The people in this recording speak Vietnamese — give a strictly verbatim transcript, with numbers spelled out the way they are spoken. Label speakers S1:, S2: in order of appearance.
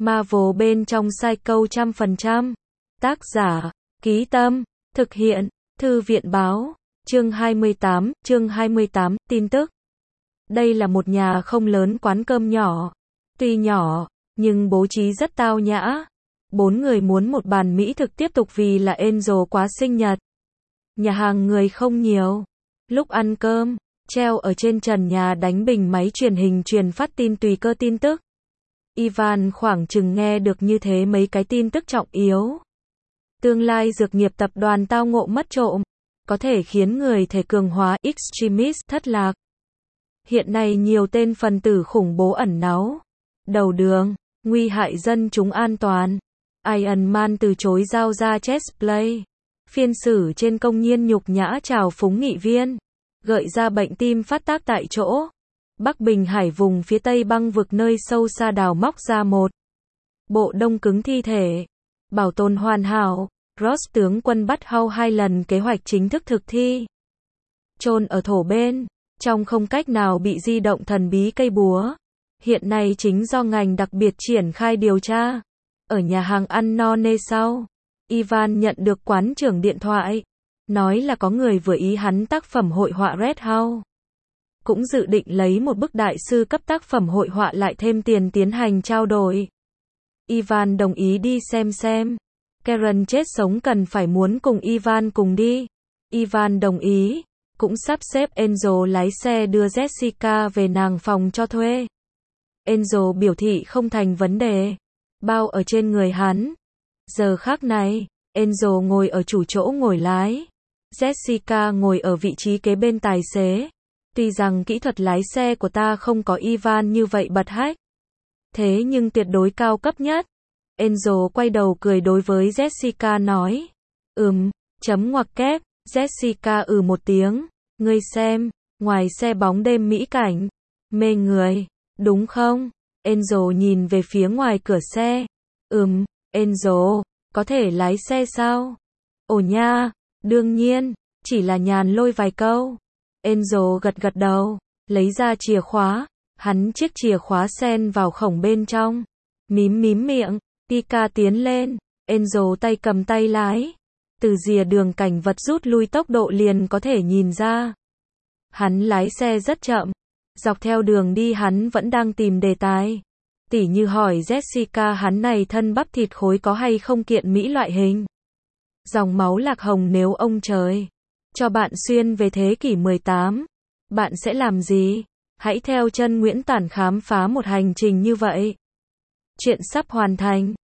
S1: Marvel bên trong Psycho trăm phần trăm. Tác giả, Ký Tâm, thực hiện, Thư viện Báo, chương hai mươi tám, chương hai mươi tám, tin tức. Đây là một nhà không lớn quán cơm nhỏ. Tuy nhỏ, nhưng bố trí rất tao nhã. Bốn người muốn một bàn mỹ thực tiếp tục vì là Angel quá sinh nhật. Nhà hàng người không nhiều. Lúc ăn cơm, treo ở trên trần nhà đánh bình máy truyền hình truyền phát tin tùy cơ tin tức. Ivan khoảng chừng nghe được như thế mấy cái tin tức trọng yếu. Tương lai dược nghiệp tập đoàn tao ngộ mất trộm, có thể khiến người thể cường hóa extremist thất lạc. Hiện nay nhiều tên phần tử khủng bố ẩn náu, đầu đường, nguy hại dân chúng an toàn. Iron Man từ chối giao ra chestplate. Phiên xử trên công nhiên nhục nhã trào phúng nghị viên, gợi ra bệnh tim phát tác tại chỗ. Bắc Bình Hải vùng phía tây băng vực nơi sâu xa đào móc ra một bộ đông cứng thi thể, bảo tồn hoàn hảo. Ross tướng quân bắt Hau hai lần kế hoạch chính thức thực thi. Chôn ở thổ bên, trong không cách nào bị di động thần bí cây búa. Hiện nay chính do ngành đặc biệt triển khai điều tra. Ở nhà hàng ăn no nê sau, Ivan nhận được quán trưởng điện thoại, nói là có người vừa ý hắn tác phẩm hội họa Red House. Cũng dự định lấy một bức đại sư cấp tác phẩm hội họa lại thêm tiền tiến hành trao đổi. Ivan đồng ý đi xem xem. Karen chết sống cần phải muốn cùng Ivan cùng đi. Ivan đồng ý, cũng sắp xếp Angel lái xe đưa Jessica về nàng phòng cho thuê. Angel biểu thị không thành vấn đề, bao ở trên người hắn. Giờ khác này, Angel ngồi ở chủ chỗ ngồi lái, Jessica ngồi ở vị trí kế bên tài xế. Tuy rằng kỹ thuật lái xe của ta không có Ivan như vậy bật hách, thế nhưng tuyệt đối cao cấp nhất. Angel quay đầu cười đối với Jessica nói, ừm, chấm ngoặc kép. Jessica ừ một tiếng, ngươi xem, ngoài xe bóng đêm mỹ cảnh, mê người, đúng không? Angel nhìn về phía ngoài cửa xe, ừm, Angel, có thể lái xe sao? Ồ nha, đương nhiên, chỉ là nhàn lôi vài câu. Angel gật gật đầu, lấy ra chìa khóa, hắn chiếc chìa khóa sen vào khổng bên trong, mím mím miệng. Pika tiến lên, Angel tay cầm tay lái. Từ rìa đường cảnh vật rút lui tốc độ liền có thể nhìn ra. Hắn lái xe rất chậm. Dọc theo đường đi hắn vẫn đang tìm đề tài. Tỉ như hỏi Jessica hắn này thân bắp thịt khối có hay không kiện Mỹ loại hình. Dòng máu lạc hồng nếu ông trời cho bạn xuyên về thế kỷ mười tám, bạn sẽ làm gì? Hãy theo chân Nguyễn Tản khám phá một hành trình như vậy. Chuyện sắp hoàn thành.